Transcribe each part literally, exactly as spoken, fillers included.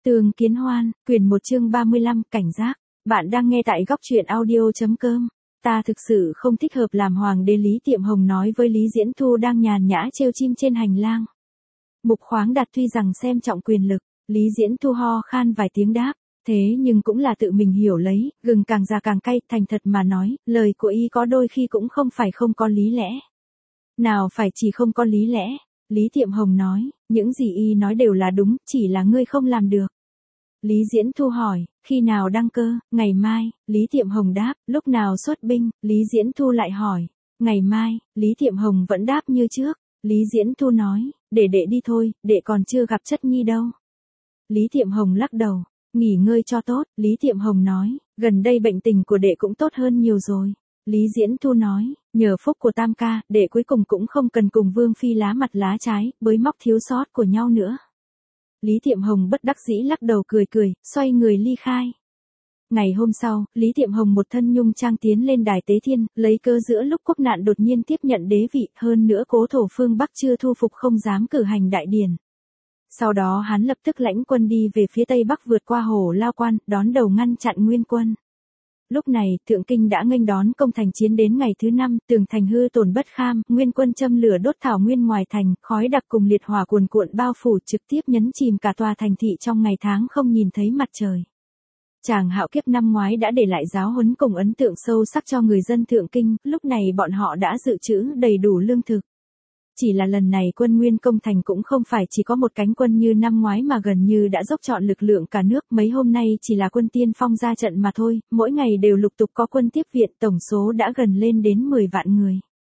Tường Kiến Hoan, quyển một chương ba mươi lăm, cảnh giác. Bạn đang nghe tại góc truyện audio.com. Ta thực sự không thích hợp làm hoàng đế, Lý Tiệm Hồng nói với Lý Diễn Thu đang nhàn nhã trêu chim trên hành lang. Mục Khoáng Đạt tuy rằng xem trọng quyền lực, Lý Diễn Thu ho khan vài tiếng đáp, thế nhưng cũng là tự mình hiểu lấy, gừng càng già càng cay, thành thật mà nói, lời của y có đôi khi cũng không phải không có lý lẽ. Nào phải chỉ không có lý lẽ, Lý Tiệm Hồng nói, những gì y nói đều là đúng, chỉ là ngươi không làm được. Lý Diễn Thu hỏi, khi nào đăng cơ, ngày mai, Lý Tiệm Hồng đáp, lúc nào xuất binh, Lý Diễn Thu lại hỏi, ngày mai, Lý Tiệm Hồng vẫn đáp như trước, Lý Diễn Thu nói, để đệ đi thôi, đệ còn chưa gặp chất nhi đâu. Lý Tiệm Hồng lắc đầu, nghỉ ngơi cho tốt, Lý Tiệm Hồng nói, gần đây bệnh tình của đệ cũng tốt hơn nhiều rồi. Lý Diễn Thu nói, nhờ phúc của Tam ca, đệ cuối cùng cũng không cần cùng Vương Phi lá mặt lá trái, bới móc thiếu sót của nhau nữa. Lý Tiệm Hồng bất đắc dĩ lắc đầu cười cười, xoay người ly khai. Ngày hôm sau, Lý Tiệm Hồng một thân nhung trang tiến lên đài tế thiên, lấy cớ giữa lúc quốc nạn đột nhiên tiếp nhận đế vị, hơn nữa cố thổ phương Bắc chưa thu phục không dám cử hành đại điển. Sau đó hắn lập tức lãnh quân đi về phía Tây Bắc vượt qua Hồ Lao Quan, đón đầu ngăn chặn Nguyên quân. Lúc này, Thượng Kinh đã nghênh đón công thành chiến đến ngày thứ năm, tường thành hư tổn bất kham, Nguyên quân châm lửa đốt thảo nguyên ngoài thành, khói đặc cùng liệt hỏa cuồn cuộn bao phủ trực tiếp nhấn chìm cả tòa thành thị trong ngày tháng không nhìn thấy mặt trời. Tràng Hạo Kiếp năm ngoái đã để lại giáo huấn cùng ấn tượng sâu sắc cho người dân Thượng Kinh, lúc này bọn họ đã dự trữ đầy đủ lương thực. Chỉ là lần này quân Nguyên công thành cũng không phải chỉ có một cánh quân như năm ngoái mà gần như đã dốc trọn lực lượng cả nước, mấy hôm nay chỉ là quân tiên phong ra trận mà thôi, mỗi ngày đều lục tục có quân tiếp viện, tổng số đã gần lên đến mười vạn người.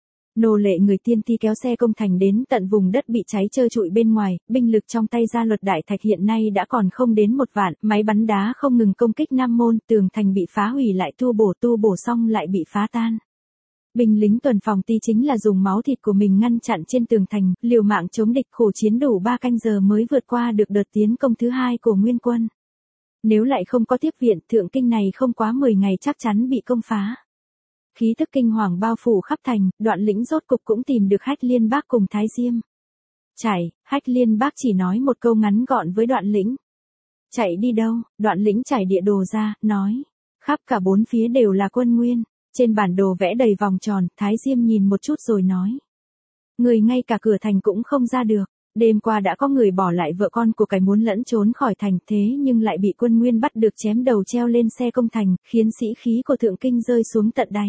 Nô lệ người Tiên Ti kéo xe công thành đến tận vùng đất bị cháy trơ trụi bên ngoài, binh lực trong tay Gia Luật Đại Thạch hiện nay đã còn không đến một vạn, máy bắn đá không ngừng công kích Nam Môn, tường thành bị phá hủy lại tu bổ tu bổ xong lại bị phá tan. Binh lính tuần phòng Ti chính là dùng máu thịt của mình ngăn chặn trên tường thành, liều mạng chống địch, khổ chiến đủ ba canh giờ mới vượt qua được đợt tiến công thứ hai của Nguyên quân. Nếu lại không có tiếp viện, Thượng Kinh này không quá mười ngày chắc chắn bị công phá. Khí tức kinh hoàng bao phủ khắp thành, Đoạn Lĩnh rốt cục cũng tìm được Hách Liên Bác cùng Thái Diêm. Chạy, Hách Liên Bác chỉ nói một câu ngắn gọn với Đoạn Lĩnh. Chạy đi đâu? Đoạn Lĩnh trải địa đồ ra, nói. Khắp cả bốn phía đều là quân Nguyên. Trên bản đồ vẽ đầy vòng tròn, Thái Diêm nhìn một chút rồi nói. Người ngay cả cửa thành cũng không ra được. Đêm qua đã có người bỏ lại vợ con của cái muốn lẫn trốn khỏi thành, thế nhưng lại bị quân Nguyên bắt được chém đầu treo lên xe công thành, khiến sĩ khí của Thượng Kinh rơi xuống tận đáy.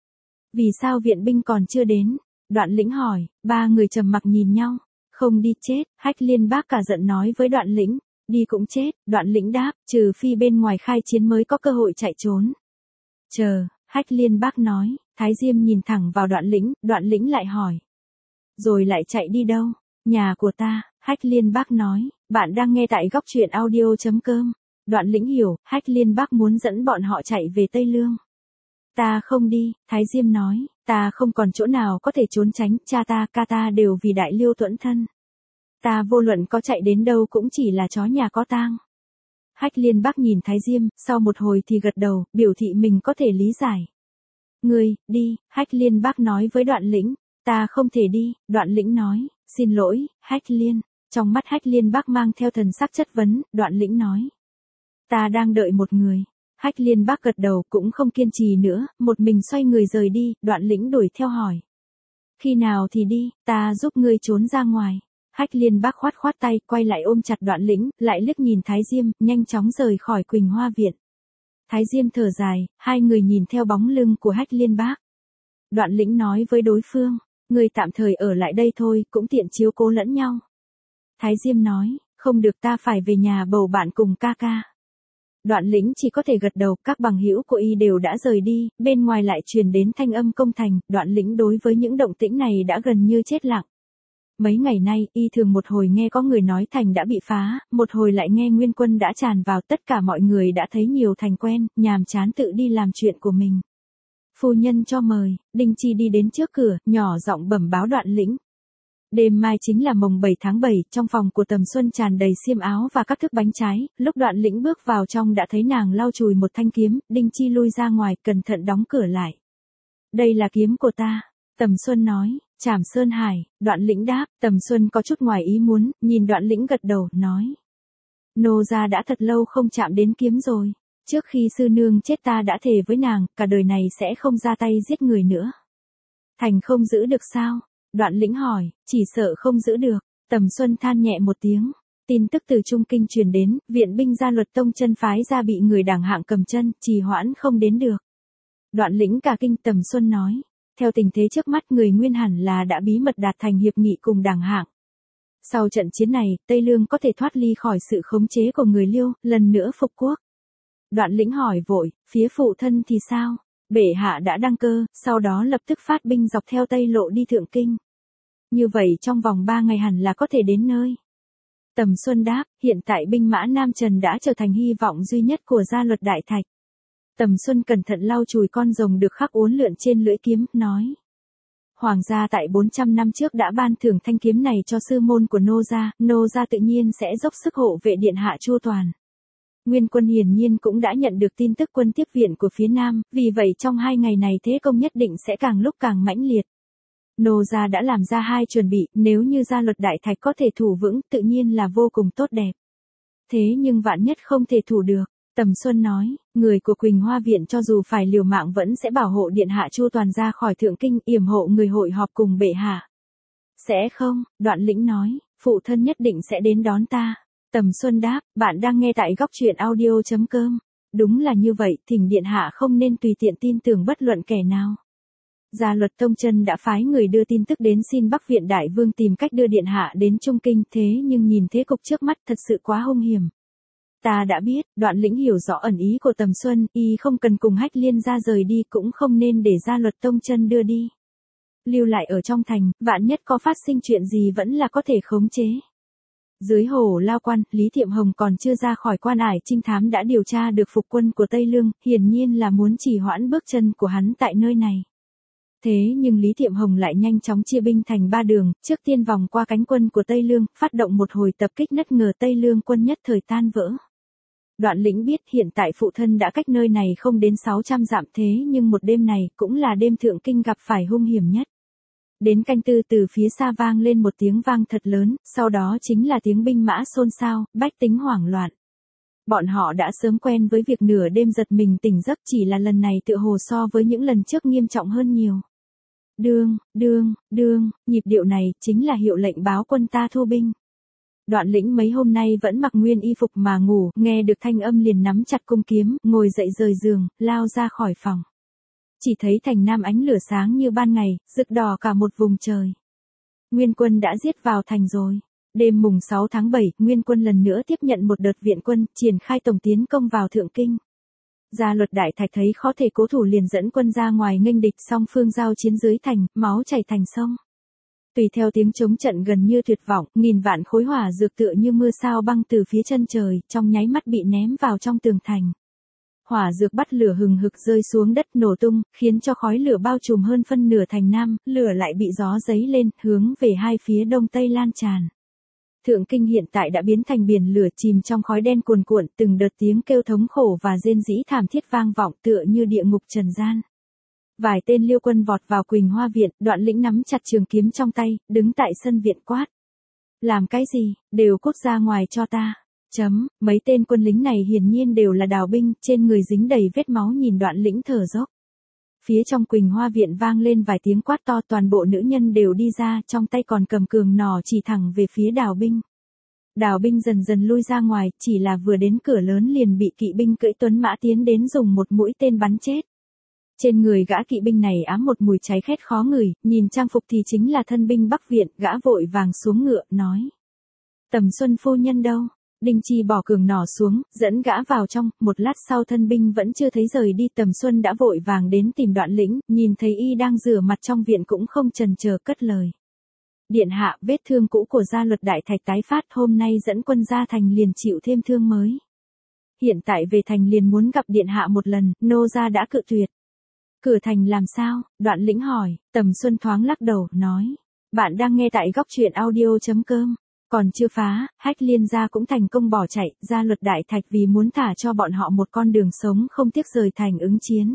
Vì sao viện binh còn chưa đến? Đoạn Lĩnh hỏi, ba người trầm mặc nhìn nhau. Không đi chết, Hách Liên Bác cả giận nói với Đoạn Lĩnh. Đi cũng chết, Đoạn Lĩnh đáp, trừ phi bên ngoài khai chiến mới có cơ hội chạy trốn. Chờ, Hách Liên Bác nói, Thái Diêm nhìn thẳng vào Đoạn Lĩnh, Đoạn Lĩnh lại hỏi. Rồi lại chạy đi đâu? Nhà của ta, Hách Liên Bác nói, bạn đang nghe tại góc truyện audio.com. Đoạn Lĩnh hiểu, Hách Liên Bác muốn dẫn bọn họ chạy về Tây Lương. Ta không đi, Thái Diêm nói, ta không còn chỗ nào có thể trốn tránh, cha ta, ca ta đều vì Đại Liêu thuẫn thân. Ta vô luận có chạy đến đâu cũng chỉ là chó nhà có tang. Hách Liên Bác nhìn Thái Diêm, sau một hồi thì gật đầu, biểu thị mình có thể lý giải. Ngươi, đi, Hách Liên Bác nói với Đoạn Lĩnh, ta không thể đi, Đoạn Lĩnh nói, xin lỗi, Hách Liên. Trong mắt Hách Liên Bác mang theo thần sắc chất vấn, Đoạn Lĩnh nói. Ta đang đợi một người. Hách Liên Bác gật đầu cũng không kiên trì nữa, một mình xoay người rời đi, Đoạn Lĩnh đuổi theo hỏi. Khi nào thì đi, ta giúp ngươi trốn ra ngoài. Hách Liên Bác khoát khoát tay, quay lại ôm chặt Đoạn Lĩnh, lại liếc nhìn Thái Diêm, nhanh chóng rời khỏi Quỳnh Hoa Viện. Thái Diêm thở dài, hai người nhìn theo bóng lưng của Hách Liên Bác. Đoạn Lĩnh nói với đối phương, người tạm thời ở lại đây thôi, cũng tiện chiếu cố lẫn nhau. Thái Diêm nói, không được, ta phải về nhà bầu bạn cùng ca ca. Đoạn Lĩnh chỉ có thể gật đầu, các bằng hữu của y đều đã rời đi, bên ngoài lại truyền đến thanh âm công thành, Đoạn Lĩnh đối với những động tĩnh này đã gần như chết lặng. Mấy ngày nay, y thường một hồi nghe có người nói thành đã bị phá, một hồi lại nghe Nguyên quân đã tràn vào, tất cả mọi người đã thấy nhiều thành quen, nhàm chán tự đi làm chuyện của mình. Phu nhân cho mời, Đinh Chi đi đến trước cửa, nhỏ giọng bẩm báo Đoạn Lĩnh. Đêm mai chính là mồng bảy tháng bảy, trong phòng của Tầm Xuân tràn đầy xiêm áo và các thức bánh trái, lúc Đoạn Lĩnh bước vào trong đã thấy nàng lau chùi một thanh kiếm, Đinh Chi lui ra ngoài, cẩn thận đóng cửa lại. Đây là kiếm của ta, Tầm Xuân nói, Trảm Sơn Hải, Đoạn Lĩnh đáp, Tầm Xuân có chút ngoài ý muốn, nhìn Đoạn Lĩnh gật đầu, nói. Nô gia đã thật lâu không chạm đến kiếm rồi. Trước khi sư nương chết ta đã thề với nàng, cả đời này sẽ không ra tay giết người nữa. Thành không giữ được sao? Đoạn Lĩnh hỏi, chỉ sợ không giữ được. Tầm Xuân than nhẹ một tiếng. Tin tức từ Trung Kinh truyền đến, viện binh Gia Luật Tông chân phái ra bị người đảng hạng cầm chân, trì hoãn không đến được. Đoạn Lĩnh cả kinh. Tầm Xuân nói, theo tình thế trước mắt người Nguyên hẳn là đã bí mật đạt thành hiệp nghị cùng đảng hạng. Sau trận chiến này, Tây Lương có thể thoát ly khỏi sự khống chế của người Liêu, lần nữa phục quốc. Đoạn Lĩnh hỏi vội, phía phụ thân thì sao? Bệ hạ đã đăng cơ, sau đó lập tức phát binh dọc theo Tây Lộ đi Thượng Kinh. Như vậy trong vòng ba ngày hẳn là có thể đến nơi. Tầm Xuân đáp, hiện tại binh mã Nam Trần đã trở thành hy vọng duy nhất của Gia Luật Đại Thạch. Tầm Xuân cẩn thận lau chùi con rồng được khắc uốn lượn trên lưỡi kiếm, nói. Hoàng gia tại bốn trăm năm trước đã ban thưởng thanh kiếm này cho sư môn của nô gia, nô gia tự nhiên sẽ dốc sức hộ vệ điện hạ chu toàn. Nguyên quân hiển nhiên cũng đã nhận được tin tức quân tiếp viện của phía Nam, vì vậy trong hai ngày này thế công nhất định sẽ càng lúc càng mãnh liệt. Nô gia đã làm ra hai chuẩn bị, nếu như Gia Luật Đại Thạch có thể thủ vững, tự nhiên là vô cùng tốt đẹp. Thế nhưng vạn nhất không thể thủ được, Tầm Xuân nói, người của Quỳnh Hoa Viện cho dù phải liều mạng vẫn sẽ bảo hộ điện hạ chu toàn ra khỏi Thượng Kinh, yểm hộ người hội họp cùng bệ hạ. Sẽ không, Đoạn Lĩnh nói, phụ thân nhất định sẽ đến đón ta. Tầm Xuân đáp, bạn đang nghe tại góc truyện audio chấm com. Đúng là như vậy, thỉnh điện hạ không nên tùy tiện tin tưởng bất luận kẻ nào. Gia Luật Tông Chân đã phái người đưa tin tức đến xin Bắc Viện Đại Vương tìm cách đưa điện hạ đến Trung Kinh, thế nhưng nhìn thế cục trước mắt thật sự quá hung hiểm. Ta đã biết, Đoạn Lĩnh hiểu rõ ẩn ý của Tầm Xuân, y không cần cùng Hách Liên ra rời đi cũng không nên để Gia Luật Tông Chân đưa đi. Lưu lại ở trong thành, vạn nhất có phát sinh chuyện gì vẫn là có thể khống chế. Dưới Hồ Lao Quan, Lý Thiệm Hồng còn chưa ra khỏi quan ải trinh thám đã điều tra được phục quân của Tây Lương, hiển nhiên là muốn trì hoãn bước chân của hắn tại nơi này. Thế nhưng Lý Thiệm Hồng lại nhanh chóng chia binh thành ba đường, trước tiên vòng qua cánh quân của Tây Lương, phát động một hồi tập kích bất ngờ, Tây Lương quân nhất thời tan vỡ. Đoạn Lĩnh biết hiện tại phụ thân đã cách nơi này không đến sáu trăm dặm, thế nhưng một đêm này cũng là đêm Thượng Kinh gặp phải hung hiểm nhất. Đến canh tư từ phía xa vang lên một tiếng vang thật lớn, sau đó chính là tiếng binh mã xôn xao, bách tính hoảng loạn. Bọn họ đã sớm quen với việc nửa đêm giật mình tỉnh giấc, chỉ là lần này tựa hồ so với những lần trước nghiêm trọng hơn nhiều. Đương, đương, đương, nhịp điệu này chính là hiệu lệnh báo quân ta thu binh. Đoạn Lĩnh mấy hôm nay vẫn mặc nguyên y phục mà ngủ, nghe được thanh âm liền nắm chặt cung kiếm, ngồi dậy rời giường, lao ra khỏi phòng. Chỉ thấy thành Nam ánh lửa sáng như ban ngày, rực đỏ cả một vùng trời. Nguyên quân đã giết vào thành rồi. Đêm mùng sáu tháng bảy, Nguyên quân lần nữa tiếp nhận một đợt viện quân, triển khai tổng tiến công vào Thượng Kinh. Gia Luật Đại Thạch thấy khó thể cố thủ liền dẫn quân ra ngoài nghênh địch, song phương giao chiến dưới thành, máu chảy thành sông. Tùy theo tiếng chống trận gần như tuyệt vọng, nghìn vạn khối hỏa dược tựa như mưa sao băng từ phía chân trời, trong nháy mắt bị ném vào trong tường thành. Hỏa dược bắt lửa hừng hực rơi xuống đất nổ tung, khiến cho khói lửa bao trùm hơn phân nửa thành Nam, lửa lại bị gió giấy lên, hướng về hai phía đông tây lan tràn. Thượng Kinh hiện tại đã biến thành biển lửa chìm trong khói đen cuồn cuộn, từng đợt tiếng kêu thống khổ và rên rỉ thảm thiết vang vọng tựa như địa ngục trần gian. Vài tên Liêu quân vọt vào Quỳnh Hoa Viện, Đoạn Lĩnh nắm chặt trường kiếm trong tay, đứng tại sân viện quát. Làm cái gì, đều cút ra ngoài cho ta. Chấm, mấy tên quân lính này hiển nhiên đều là đào binh, trên người dính đầy vết máu, nhìn Đoạn Lĩnh thở dốc. Phía trong Quỳnh Hoa Viện vang lên vài tiếng quát to, toàn bộ nữ nhân đều đi ra, trong tay còn cầm cường nỏ chỉ thẳng về phía đào binh. Đào binh dần dần lui ra ngoài, chỉ là vừa đến cửa lớn liền bị kỵ binh cưỡi tuấn mã tiến đến dùng một mũi tên bắn chết. Trên người gã kỵ binh này ám một mùi cháy khét khó ngửi, nhìn trang phục thì chính là thân binh Bắc Viện, gã vội vàng xuống ngựa, nói. Tầm Xuân phu nhân đâu? Đinh Chi bỏ cường nỏ xuống, dẫn gã vào trong, một lát sau thân binh vẫn chưa thấy rời đi, Tầm Xuân đã vội vàng đến tìm Đoạn Lĩnh, nhìn thấy y đang rửa mặt trong viện cũng không chần chờ cất lời. Điện hạ, vết thương cũ của Gia Luật Đại Thạch tái phát, hôm nay dẫn quân ra thành liền chịu thêm thương mới. Hiện tại về thành liền muốn gặp điện hạ một lần, nô gia đã cự tuyệt. Cửa thành làm sao? Đoạn Lĩnh hỏi. Tầm Xuân thoáng lắc đầu, nói. Bạn đang nghe tại góc truyện audio chấm com. Còn chưa phá, Hách Liên gia cũng thành công bỏ chạy, Gia Luật Đại Thạch vì muốn thả cho bọn họ một con đường sống không tiếc rời thành ứng chiến.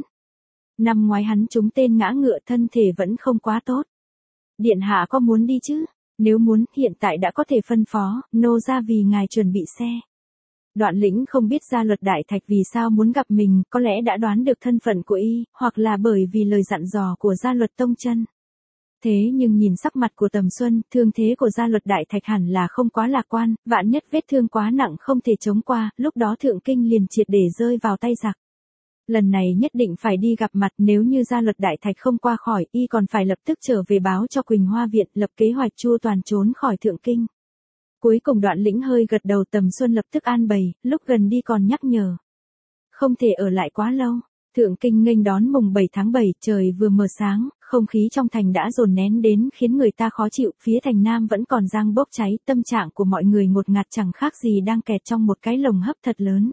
Năm ngoái hắn trúng tên ngã ngựa, thân thể vẫn không quá tốt. Điện hạ có muốn đi chứ? Nếu muốn, hiện tại đã có thể phân phó, nô gia vì ngài chuẩn bị xe. Đoạn Lĩnh không biết Gia Luật Đại Thạch vì sao muốn gặp mình, có lẽ đã đoán được thân phận của y, hoặc là bởi vì lời dặn dò của Gia Luật Tông Chân. Thế nhưng nhìn sắc mặt của Tầm Xuân, thương thế của Gia Luật Đại Thạch hẳn là không quá lạc quan, vạn nhất vết thương quá nặng không thể chống qua, lúc đó Thượng Kinh liền triệt để rơi vào tay giặc. Lần này nhất định phải đi gặp mặt, nếu như Gia Luật Đại Thạch không qua khỏi, y còn phải lập tức trở về báo cho Quỳnh Hoa Viện, lập kế hoạch chu toàn trốn khỏi Thượng Kinh. Cuối cùng Đoạn Lĩnh hơi gật đầu, Tầm Xuân lập tức an bày, lúc gần đi còn nhắc nhở. Không thể ở lại quá lâu. Thượng Kinh nghênh đón mùng bảy tháng bảy, trời vừa mờ sáng, không khí trong thành đã dồn nén đến khiến người ta khó chịu, phía thành Nam vẫn còn giăng bốc cháy, tâm trạng của mọi người ngột ngạt chẳng khác gì đang kẹt trong một cái lồng hấp thật lớn.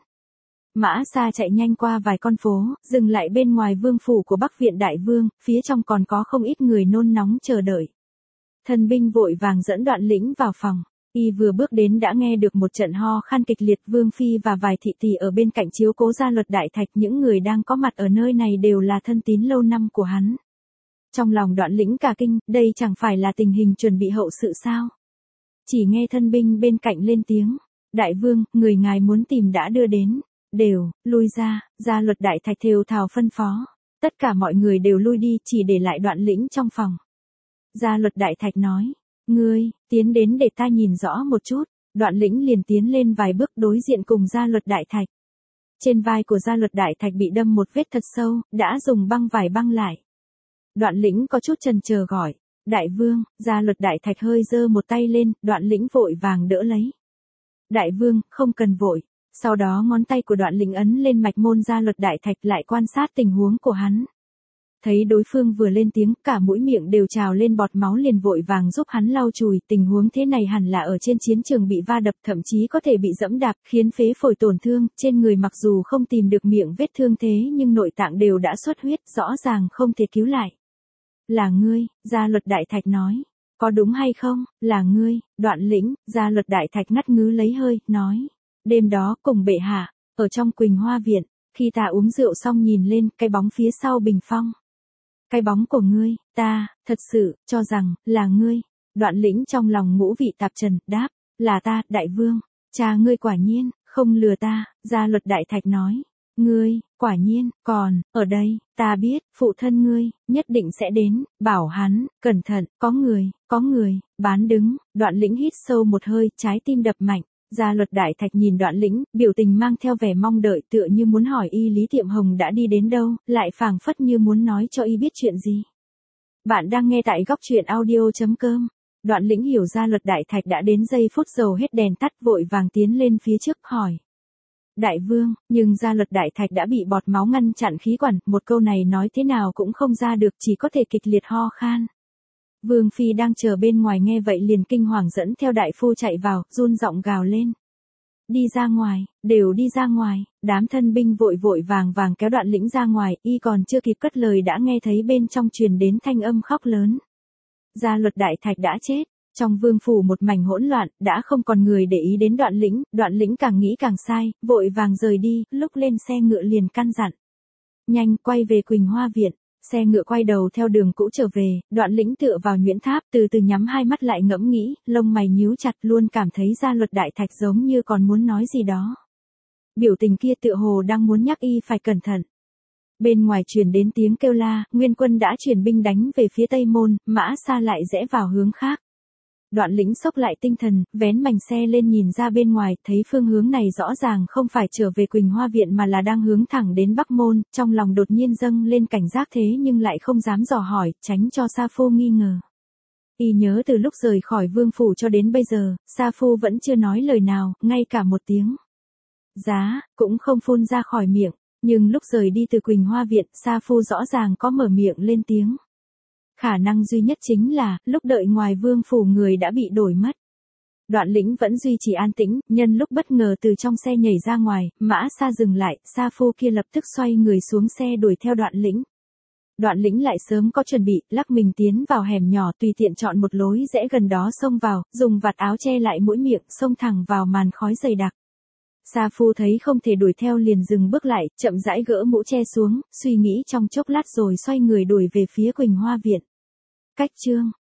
Mã Sa chạy nhanh qua vài con phố, dừng lại bên ngoài vương phủ của Bắc Viện Đại Vương, phía trong còn có không ít người nôn nóng chờ đợi. Thân binh vội vàng dẫn Đoạn Lĩnh vào phòng. Y vừa bước đến đã nghe được một trận ho khan kịch liệt, Vương Phi và vài thị tỷ ở bên cạnh chiếu cố Gia Luật Đại Thạch, những người đang có mặt ở nơi này đều là thân tín lâu năm của hắn. Trong lòng Đoạn Lĩnh cả kinh, đây chẳng phải là tình hình chuẩn bị hậu sự sao? Chỉ nghe thân binh bên cạnh lên tiếng, Đại Vương, người ngài muốn tìm đã đưa đến, đều, lui ra, Gia Luật Đại Thạch thều thào phân phó. Tất cả mọi người đều lui đi, chỉ để lại Đoạn Lĩnh trong phòng. Gia Luật Đại Thạch nói, ngươi, tiến đến để ta nhìn rõ một chút. Đoạn Lĩnh liền tiến lên vài bước đối diện cùng Gia Luật Đại Thạch. Trên vai của Gia Luật Đại Thạch bị đâm một vết thật sâu, đã dùng băng vải băng lại. Đoạn Lĩnh có chút chần chờ gọi, Đại Vương. Gia Luật Đại Thạch hơi giơ một tay lên, Đoạn Lĩnh vội vàng đỡ lấy. Đại Vương, không cần vội. Sau đó ngón tay của Đoạn Lĩnh ấn lên mạch môn Gia Luật Đại Thạch, lại quan sát tình huống của hắn. Thấy đối phương vừa lên tiếng, cả mũi miệng đều trào lên bọt máu, liền vội vàng giúp hắn lau chùi, tình huống thế này hẳn là ở trên chiến trường bị va đập, thậm chí có thể bị dẫm đạp, khiến phế phổi tổn thương, trên người mặc dù không tìm được miệng vết thương thế nhưng nội tạng đều đã xuất huyết, rõ ràng không thể cứu lại. Là ngươi, Gia Luật Đại Thạch nói. Có đúng hay không, là ngươi, Đoạn Lĩnh. Gia Luật Đại Thạch ngắt ngứ lấy hơi, nói. Đêm đó cùng bệ hạ, ở trong Quỳnh Hoa Viện, khi ta uống rượu xong nhìn lên, cái bóng phía sau bình phong. Cái bóng của ngươi, ta, thật sự, cho rằng, là ngươi. Đoạn Lĩnh trong lòng ngũ vị tạp trần, đáp, là ta, Đại Vương. Cha ngươi quả nhiên, không lừa ta. Gia Luật Đại Thạch nói, ngươi, quả nhiên, còn, ở đây, ta biết, phụ thân ngươi, nhất định sẽ đến, bảo hắn, cẩn thận, có người, có người, bán đứng. Đoạn Lĩnh hít sâu một hơi, trái tim đập mạnh. Gia Luật Đại Thạch nhìn Đoạn Lĩnh, biểu tình mang theo vẻ mong đợi, tựa như muốn hỏi y Lý Tiệm Hồng đã đi đến đâu, lại phảng phất như muốn nói cho y biết chuyện gì. Bạn đang nghe tại góc truyện audio chấm com. Đoạn Lĩnh hiểu Gia Luật Đại Thạch đã đến giây phút dầu hết đèn tắt, vội vàng tiến lên phía trước hỏi. Đại Vương, nhưng Gia Luật Đại Thạch đã bị bọt máu ngăn chặn khí quản, một câu này nói thế nào cũng không ra được, chỉ có thể kịch liệt ho khan. Vương Phi đang chờ bên ngoài nghe vậy liền kinh hoàng dẫn theo đại phu chạy vào, run giọng gào lên. Đi ra ngoài, đều đi ra ngoài. Đám thân binh vội vội vàng vàng kéo Đoạn Lĩnh ra ngoài, y còn chưa kịp cất lời đã nghe thấy bên trong truyền đến thanh âm khóc lớn. Gia Luật Đại Thạch đã chết. Trong vương phủ một mảnh hỗn loạn, đã không còn người để ý đến Đoạn Lĩnh, Đoạn Lĩnh càng nghĩ càng sai, vội vàng rời đi, lúc lên xe ngựa liền căn dặn. Nhanh quay về Quỳnh Hoa Viện. Xe ngựa quay đầu theo đường cũ trở về, Đoạn Lĩnh tựa vào nhuyễn tháp, từ từ nhắm hai mắt lại ngẫm nghĩ, lông mày nhíu chặt, luôn cảm thấy Gia Luật Đại Thạch giống như còn muốn nói gì đó. Biểu tình kia tựa hồ đang muốn nhắc y phải cẩn thận. Bên ngoài truyền đến tiếng kêu la, Nguyên Quân đã chuyển binh đánh về phía Tây Môn, Mã Sa lại rẽ vào hướng khác. Đoạn Lĩnh xốc lại tinh thần, vén mành xe lên nhìn ra bên ngoài, thấy phương hướng này rõ ràng không phải trở về Quỳnh Hoa Viện mà là đang hướng thẳng đến Bắc Môn, trong lòng đột nhiên dâng lên cảnh giác thế nhưng lại không dám dò hỏi, tránh cho Sa Phu nghi ngờ. Y nhớ từ lúc rời khỏi vương phủ cho đến bây giờ, Sa Phu vẫn chưa nói lời nào, ngay cả một tiếng giá, cũng không phun ra khỏi miệng, nhưng lúc rời đi từ Quỳnh Hoa Viện, Sa Phu rõ ràng có mở miệng lên tiếng. Khả năng duy nhất chính là, lúc đợi ngoài vương phủ người đã bị đổi mất. Đoạn Lĩnh vẫn duy trì an tĩnh, nhân lúc bất ngờ từ trong xe nhảy ra ngoài, Mã Sa dừng lại, Sa Phu kia lập tức xoay người xuống xe đuổi theo Đoạn Lĩnh. Đoạn Lĩnh lại sớm có chuẩn bị, lắc mình tiến vào hẻm nhỏ, tùy tiện chọn một lối rẽ gần đó xông vào, dùng vạt áo che lại mũi miệng, xông thẳng vào màn khói dày đặc. Sa Phu thấy không thể đuổi theo liền dừng bước lại, chậm rãi gỡ mũ che xuống, suy nghĩ trong chốc lát rồi xoay người đuổi về phía Quỳnh Hoa Viện. Cách chương